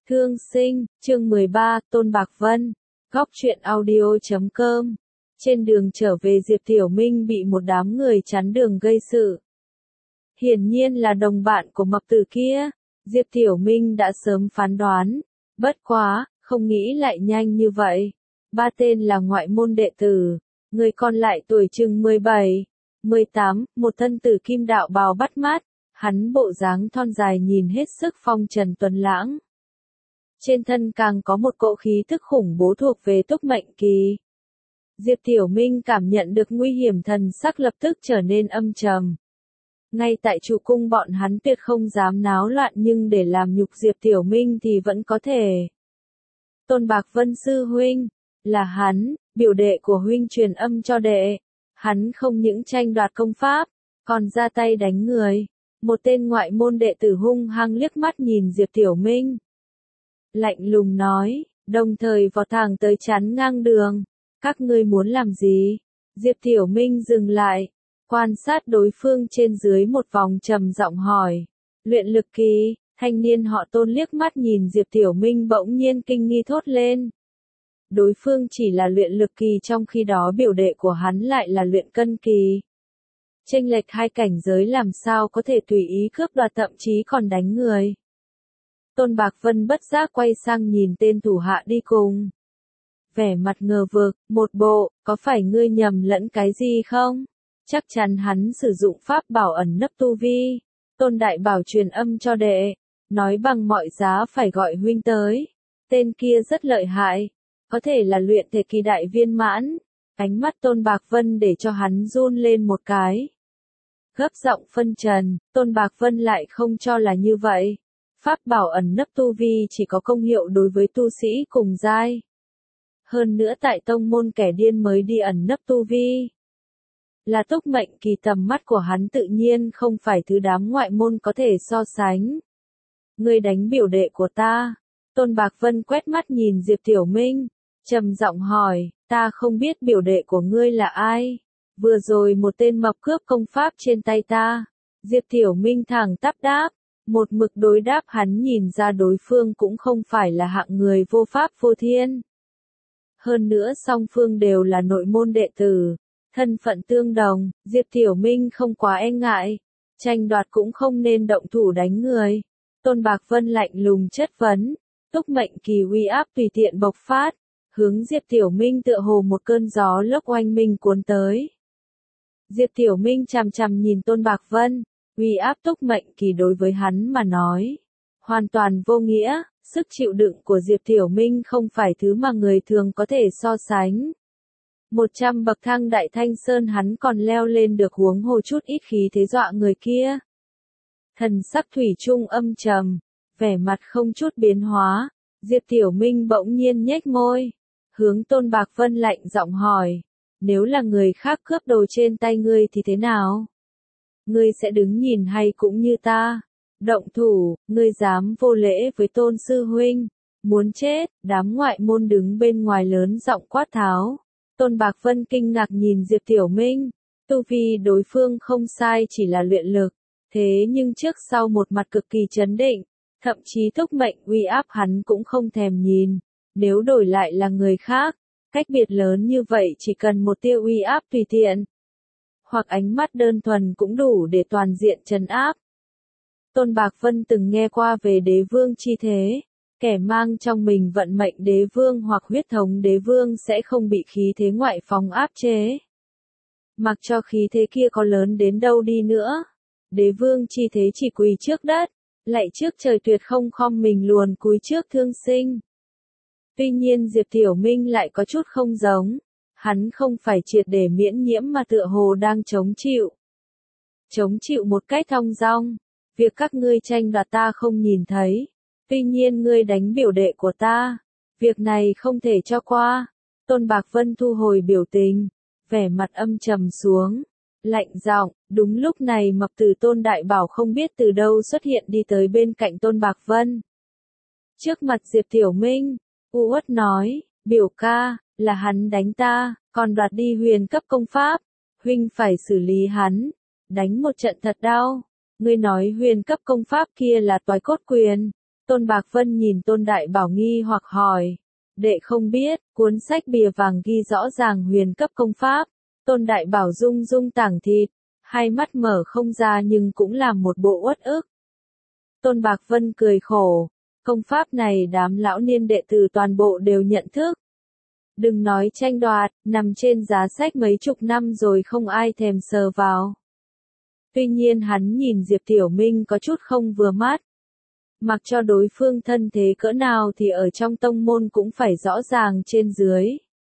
Thương sinh, chương 13, Tôn Bạc Vân, góc truyện audio.com. Trên đường trở về Diệp Tiểu Minh bị một đám người chắn đường gây sự. Hiển nhiên là đồng bạn của mập tử kia, Diệp Tiểu Minh đã sớm phán đoán, bất quá, không nghĩ lại nhanh như vậy. Ba tên là ngoại môn đệ tử, người còn lại tuổi chừng 17, 18, một thân tử kim đạo bào bắt mắt, hắn bộ dáng thon dài nhìn hết sức phong trần tuấn lãng. Trên thân càng có một cỗ khí thức khủng bố thuộc về túc mệnh kỳ. Diệp Tiểu Minh cảm nhận được nguy hiểm, thần sắc lập tức trở nên âm trầm. Ngay tại trụ cung bọn hắn tuyệt không dám náo loạn, nhưng để làm nhục Diệp Tiểu Minh thì vẫn có thể. Tôn Bạc Vân sư huynh, là hắn, biểu đệ của huynh truyền âm cho đệ. Hắn không những tranh đoạt công pháp, còn ra tay đánh người. Một tên ngoại môn đệ tử hung hăng liếc mắt nhìn Diệp Tiểu Minh. Lạnh lùng nói, đồng thời vọt thẳng tới chắn ngang đường. Các ngươi muốn làm gì? Diệp Tiểu Minh dừng lại, quan sát đối phương trên dưới một vòng, trầm giọng hỏi. Luyện lực kỳ, thanh niên họ Tôn liếc mắt nhìn Diệp Tiểu Minh bỗng nhiên kinh nghi thốt lên. Đối phương chỉ là luyện lực kỳ, trong khi đó biểu đệ của hắn lại là luyện cân kỳ. Chênh lệch hai cảnh giới làm sao có thể tùy ý cướp đoạt, thậm chí còn đánh người. Tôn Bạc Vân bất giác quay sang nhìn tên thủ hạ đi cùng. Vẻ mặt ngờ vực, một bộ, có phải ngươi nhầm lẫn cái gì không? Chắc chắn hắn sử dụng pháp bảo ẩn nấp tu vi. Tôn Đại Bảo truyền âm cho đệ, nói bằng mọi giá phải gọi huynh tới. Tên kia rất lợi hại, có thể là luyện thể kỳ đại viên mãn. Ánh mắt Tôn Bạc Vân để cho hắn run lên một cái. Gấp giọng phân trần, Tôn Bạc Vân lại không cho là như vậy. Pháp bảo ẩn nấp tu vi chỉ có công hiệu đối với tu sĩ cùng giai. Hơn nữa tại tông môn kẻ điên mới đi ẩn nấp tu vi. Là túc mệnh kỳ, tầm mắt của hắn tự nhiên không phải thứ đám ngoại môn có thể so sánh. Ngươi đánh biểu đệ của ta. Tôn Bạc Vân quét mắt nhìn Diệp Tiểu Minh, trầm giọng hỏi, ta không biết biểu đệ của ngươi là ai. Vừa rồi một tên mập cướp công pháp trên tay ta. Diệp Tiểu Minh thẳng tắp đáp. Một mực đối đáp, hắn nhìn ra đối phương cũng không phải là hạng người vô pháp vô thiên. Hơn nữa song phương đều là nội môn đệ tử, thân phận tương đồng, Diệp Tiểu Minh không quá e ngại, tranh đoạt cũng không nên động thủ đánh người. Tôn Bạc Vân lạnh lùng chất vấn, túc mệnh kỳ uy áp tùy tiện bộc phát, hướng Diệp Tiểu Minh tựa hồ một cơn gió lốc oanh minh cuốn tới. Diệp Tiểu Minh chằm chằm nhìn Tôn Bạc Vân. Uy áp túc mệnh kỳ đối với hắn mà nói, hoàn toàn vô nghĩa, sức chịu đựng của Diệp Tiểu Minh không phải thứ mà người thường có thể so sánh. 100 bậc thang Đại Thanh Sơn hắn còn leo lên được, huống hồ chút ít khí thế dọa người kia. Thần sắc thủy chung âm trầm, vẻ mặt không chút biến hóa, Diệp Tiểu Minh bỗng nhiên nhếch môi, hướng Tôn Bạc Vân lạnh giọng hỏi, nếu là người khác cướp đồ trên tay ngươi thì thế nào? Ngươi sẽ đứng nhìn hay cũng như ta? Động thủ, ngươi dám vô lễ với Tôn sư huynh, muốn chết. Đám ngoại môn đứng bên ngoài lớn giọng quát tháo. Tôn Bạc Vân kinh ngạc nhìn Diệp Tiểu Minh, tu vi đối phương không sai, chỉ là luyện lực, thế nhưng trước sau một mặt cực kỳ trấn định, thậm chí túc mệnh uy áp hắn cũng không thèm nhìn. Nếu đổi lại là người khác, cách biệt lớn như vậy chỉ cần một tia uy áp tùy tiện, hoặc ánh mắt đơn thuần cũng đủ để toàn diện trấn áp. Tôn Bạc Vân từng nghe qua về đế vương chi thế, kẻ mang trong mình vận mệnh đế vương hoặc huyết thống đế vương sẽ không bị khí thế ngoại phóng áp chế. Mặc cho khí thế kia có lớn đến đâu đi nữa, đế vương chi thế chỉ quỳ trước đất, lạy trước trời, tuyệt không khom mình luồn cúi trước thương sinh. Tuy nhiên Diệp Tiểu Minh lại có chút không giống. Hắn không phải triệt để miễn nhiễm mà tựa hồ đang chống chịu. Chống chịu một cách thong dong. Việc các ngươi tranh đoạt ta không nhìn thấy. Tuy nhiên ngươi đánh biểu đệ của ta. Việc này không thể cho qua. Tôn Bạc Vân thu hồi biểu tình. Vẻ mặt âm trầm xuống. Lạnh giọng, đúng lúc này mập tử Tôn Đại Bảo không biết từ đâu xuất hiện đi tới bên cạnh Tôn Bạc Vân. Trước mặt Diệp Tiểu Minh, u uất nói, biểu ca, là hắn đánh ta, còn đoạt đi huyền cấp công pháp, huynh phải xử lý hắn, đánh một trận thật đau. Ngươi nói huyền cấp công pháp kia là toái cốt quyền, Tôn Bạc Vân nhìn Tôn Đại Bảo nghi hoặc hỏi. Đệ không biết, cuốn sách bìa vàng ghi rõ ràng huyền cấp công pháp. Tôn Đại Bảo rung rung tảng thịt, hai mắt mở không ra nhưng cũng làm một bộ uất ức. Tôn Bạc Vân cười khổ, công pháp này đám lão niên đệ tử toàn bộ đều nhận thức. Đừng nói tranh đoạt, nằm trên giá sách mấy chục năm rồi không ai thèm sờ vào. Tuy nhiên hắn nhìn Diệp Tiểu Minh có chút không vừa mắt. Mặc cho đối phương thân thế cỡ nào thì ở trong tông môn cũng phải rõ ràng trên dưới.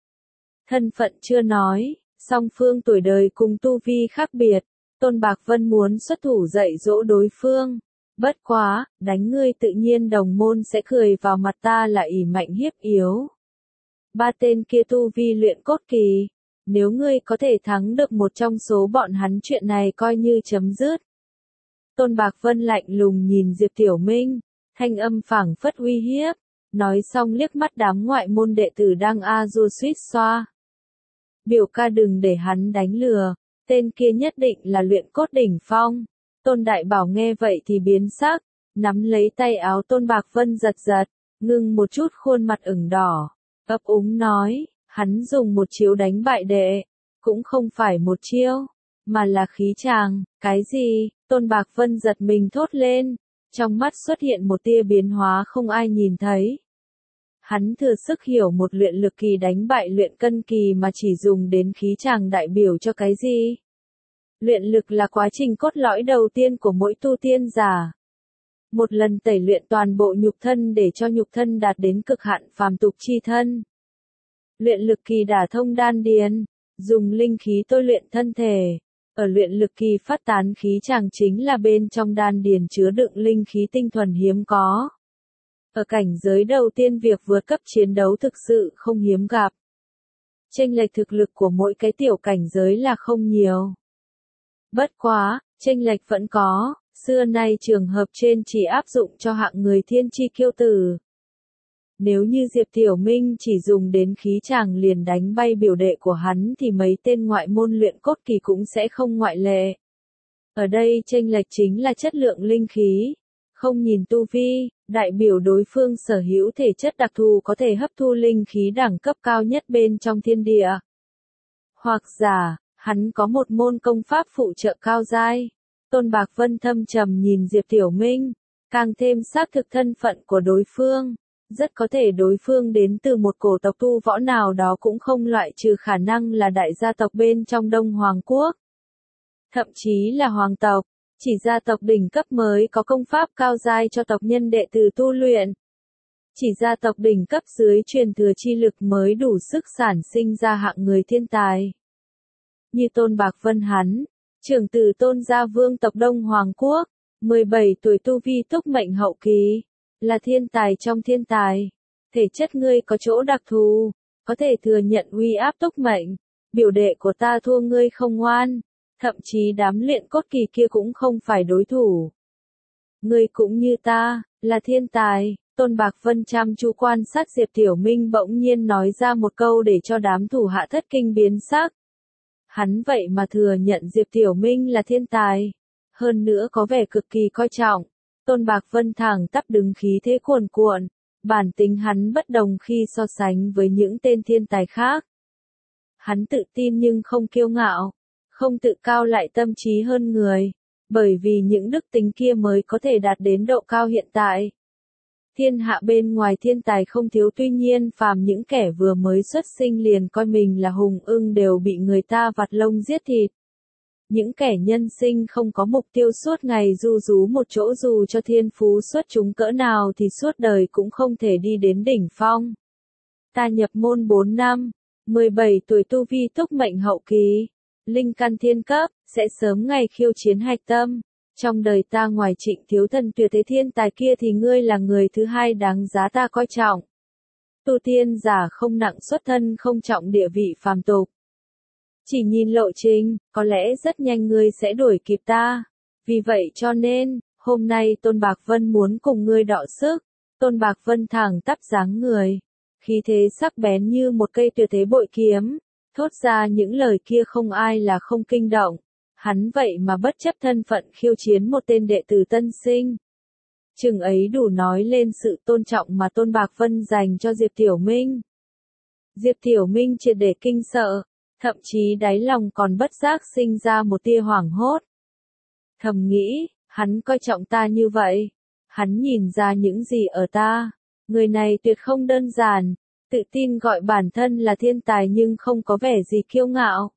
Thân phận chưa nói, song phương tuổi đời cùng tu vi khác biệt, Tôn Bạc Vân muốn xuất thủ dạy dỗ đối phương. Bất quá, đánh ngươi tự nhiên đồng môn sẽ cười vào mặt ta là ỷ mạnh hiếp yếu. Ba tên kia tu vi luyện cốt kỳ, nếu ngươi có thể thắng được một trong số bọn hắn chuyện này coi như chấm dứt. Tôn Bạc Vân lạnh lùng nhìn Diệp Tiểu Minh, thanh âm phảng phất uy hiếp, nói xong liếc mắt đám ngoại môn đệ tử đang a du suýt xoa. Biểu ca đừng để hắn đánh lừa, tên kia nhất định là luyện cốt đỉnh phong. Tôn Đại Bảo nghe vậy thì biến sắc, nắm lấy tay áo Tôn Bạc Vân giật giật, ngưng một chút khuôn mặt ửng đỏ, ấp úng nói, hắn dùng một chiêu đánh bại đệ, cũng không phải một chiêu, mà là khí tràng. Cái gì? Tôn Bạc Vân giật mình thốt lên, trong mắt xuất hiện một tia biến hóa không ai nhìn thấy. Hắn thừa sức hiểu một luyện lực kỳ đánh bại luyện cân kỳ mà chỉ dùng đến khí tràng đại biểu cho cái gì? Luyện lực là quá trình cốt lõi đầu tiên của mỗi tu tiên giả. Một lần tẩy luyện toàn bộ nhục thân để cho nhục thân đạt đến cực hạn phàm tục chi thân. Luyện lực kỳ đả thông đan điền, dùng linh khí tôi luyện thân thể. Ở luyện lực kỳ phát tán khí tràng chính là bên trong đan điền chứa đựng linh khí tinh thuần hiếm có. Ở cảnh giới đầu tiên việc vượt cấp chiến đấu thực sự không hiếm gặp. Chênh lệch thực lực của mỗi cái tiểu cảnh giới là không nhiều. Bất quá, chênh lệch vẫn có, xưa nay trường hợp trên chỉ áp dụng cho hạng người thiên chi kiêu tử. Nếu như Diệp Tiểu Minh chỉ dùng đến khí tràng liền đánh bay biểu đệ của hắn thì mấy tên ngoại môn luyện cốt kỳ cũng sẽ không ngoại lệ. Ở đây chênh lệch chính là chất lượng linh khí. Không nhìn tu vi, đại biểu đối phương sở hữu thể chất đặc thù có thể hấp thu linh khí đẳng cấp cao nhất bên trong thiên địa. Hoặc giả, hắn có một môn công pháp phụ trợ cao giai. Tôn Bạc Vân thâm trầm nhìn Diệp Tiểu Minh, càng thêm xác thực thân phận của đối phương. Rất có thể đối phương đến từ một cổ tộc tu võ nào đó cũng không loại trừ khả năng là đại gia tộc bên trong Đông Hoàng Quốc. Thậm chí là hoàng tộc, chỉ gia tộc đỉnh cấp mới có công pháp cao giai cho tộc nhân đệ tử tu luyện. Chỉ gia tộc đỉnh cấp dưới truyền thừa chi lực mới đủ sức sản sinh ra hạng người thiên tài. Như Tôn Bạc Vân hắn, trưởng tử Tôn gia vương tộc Đông Hoàng Quốc, 17 tuổi tu vi túc mệnh hậu kỳ, là thiên tài trong thiên tài. Thể chất ngươi có chỗ đặc thù, có thể thừa nhận uy áp túc mệnh, biểu đệ của ta thua ngươi không ngoan, thậm chí đám luyện cốt kỳ kia cũng không phải đối thủ. Ngươi cũng như ta, là thiên tài. Tôn Bạc Vân chăm chú quan sát Diệp Tiểu Minh bỗng nhiên nói ra một câu để cho đám thủ hạ thất kinh biến sắc. Hắn vậy mà thừa nhận Diệp Tiểu Minh là thiên tài, hơn nữa có vẻ cực kỳ coi trọng. Tôn Bạc Vân thẳng tắp đứng khí thế cuồn cuộn, bản tính hắn bất đồng khi so sánh với những tên thiên tài khác. Hắn tự tin nhưng không kiêu ngạo, không tự cao lại tâm trí hơn người, bởi vì những đức tính kia mới có thể đạt đến độ cao hiện tại. Thiên hạ bên ngoài thiên tài không thiếu, tuy nhiên phàm những kẻ vừa mới xuất sinh liền coi mình là hùng ưng đều bị người ta vặt lông giết thịt. Những kẻ nhân sinh không có mục tiêu suốt ngày ru rú một chỗ dù cho thiên phú xuất chúng cỡ nào thì suốt đời cũng không thể đi đến đỉnh phong. Ta nhập môn 4 năm, 17 tuổi tu vi túc mệnh hậu kỳ, linh căn thiên cấp, sẽ sớm ngày khiêu chiến hạch tâm. Trong đời ta ngoài Trịnh Thiếu Thần tuyệt thế thiên tài kia thì ngươi là người thứ hai đáng giá ta coi trọng. Tu tiên giả không nặng xuất thân không trọng địa vị phàm tục. Chỉ nhìn lộ trình, có lẽ rất nhanh ngươi sẽ đuổi kịp ta. Vì vậy cho nên, hôm nay Tôn Bạc Vân muốn cùng ngươi đọ sức. Tôn Bạc Vân thẳng tắp dáng người, khí thế sắc bén như một cây tuyệt thế bội kiếm, thốt ra những lời kia không ai là không kinh động. Hắn vậy mà bất chấp thân phận khiêu chiến một tên đệ tử tân sinh. Chừng ấy đủ nói lên sự tôn trọng mà Tôn Bạc Vân dành cho Diệp Tiểu Minh. Diệp Tiểu Minh triệt để kinh sợ, thậm chí đáy lòng còn bất giác sinh ra một tia hoảng hốt. Thầm nghĩ, hắn coi trọng ta như vậy, hắn nhìn ra những gì ở ta, người này tuyệt không đơn giản, tự tin gọi bản thân là thiên tài nhưng không có vẻ gì kiêu ngạo.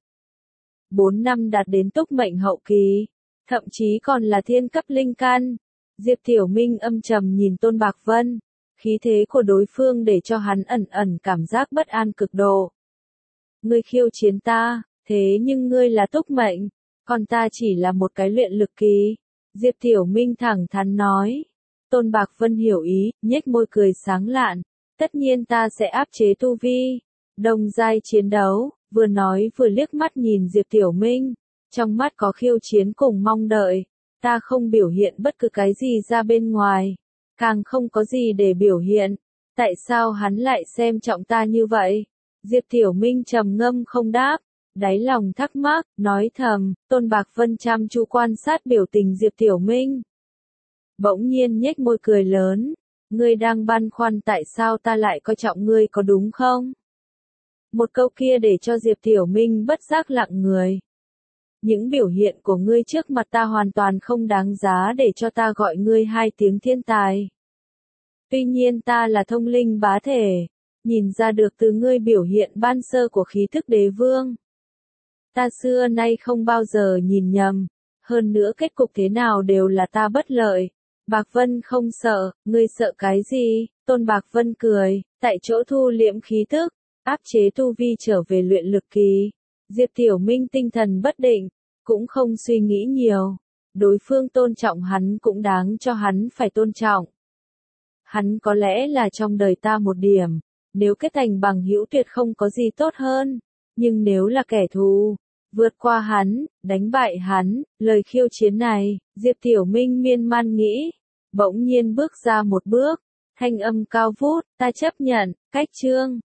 4 năm đạt đến túc mệnh hậu kỳ, thậm chí còn là thiên cấp linh căn. Diệp Tiểu Minh âm trầm nhìn Tôn Bạc Vân, khí thế của đối phương để cho hắn ẩn ẩn cảm giác bất an cực độ. Ngươi khiêu chiến ta, thế nhưng ngươi là túc mệnh, còn ta chỉ là một cái luyện lực kỳ. Diệp Tiểu Minh thẳng thắn nói. Tôn Bạc Vân hiểu ý, nhếch môi cười sáng lạn. Tất nhiên ta sẽ áp chế tu vi. Đồng giai chiến đấu, vừa nói vừa liếc mắt nhìn Diệp Tiểu Minh. Trong mắt có khiêu chiến cùng mong đợi. Ta không biểu hiện bất cứ cái gì ra bên ngoài. Càng không có gì để biểu hiện. Tại sao hắn lại xem trọng ta như vậy? Diệp Tiểu Minh trầm ngâm không đáp. Đáy lòng thắc mắc, nói thầm, Tôn Bạc Vân chăm chú quan sát biểu tình Diệp Tiểu Minh. Bỗng nhiên nhếch môi cười lớn, ngươi đang băn khoăn tại sao ta lại coi trọng ngươi có đúng không? Một câu kia để cho Diệp Tiểu Minh bất giác lặng người. Những biểu hiện của ngươi trước mặt ta hoàn toàn không đáng giá để cho ta gọi ngươi 2 tiếng thiên tài. Tuy nhiên ta là thông linh bá thể, nhìn ra được từ ngươi biểu hiện ban sơ của khí thức đế vương. Ta xưa nay không bao giờ nhìn nhầm, hơn nữa kết cục thế nào đều là ta bất lợi. Bạc Vân không sợ, ngươi sợ cái gì? Tôn Bạc Vân cười, tại chỗ thu liễm khí thức, áp chế tu vi trở về luyện lực kỳ. Diệp Tiểu Minh tinh thần bất định, cũng không suy nghĩ nhiều. Đối phương tôn trọng hắn cũng đáng cho hắn phải tôn trọng. Hắn có lẽ là trong đời ta một điểm, nếu kết thành bằng hữu tuyệt không có gì tốt hơn, nhưng nếu là kẻ thù, vượt qua hắn, đánh bại hắn, lời khiêu chiến này, Diệp Tiểu Minh miên man nghĩ, bỗng nhiên bước ra một bước, thanh âm cao vút, ta chấp nhận, cách chương.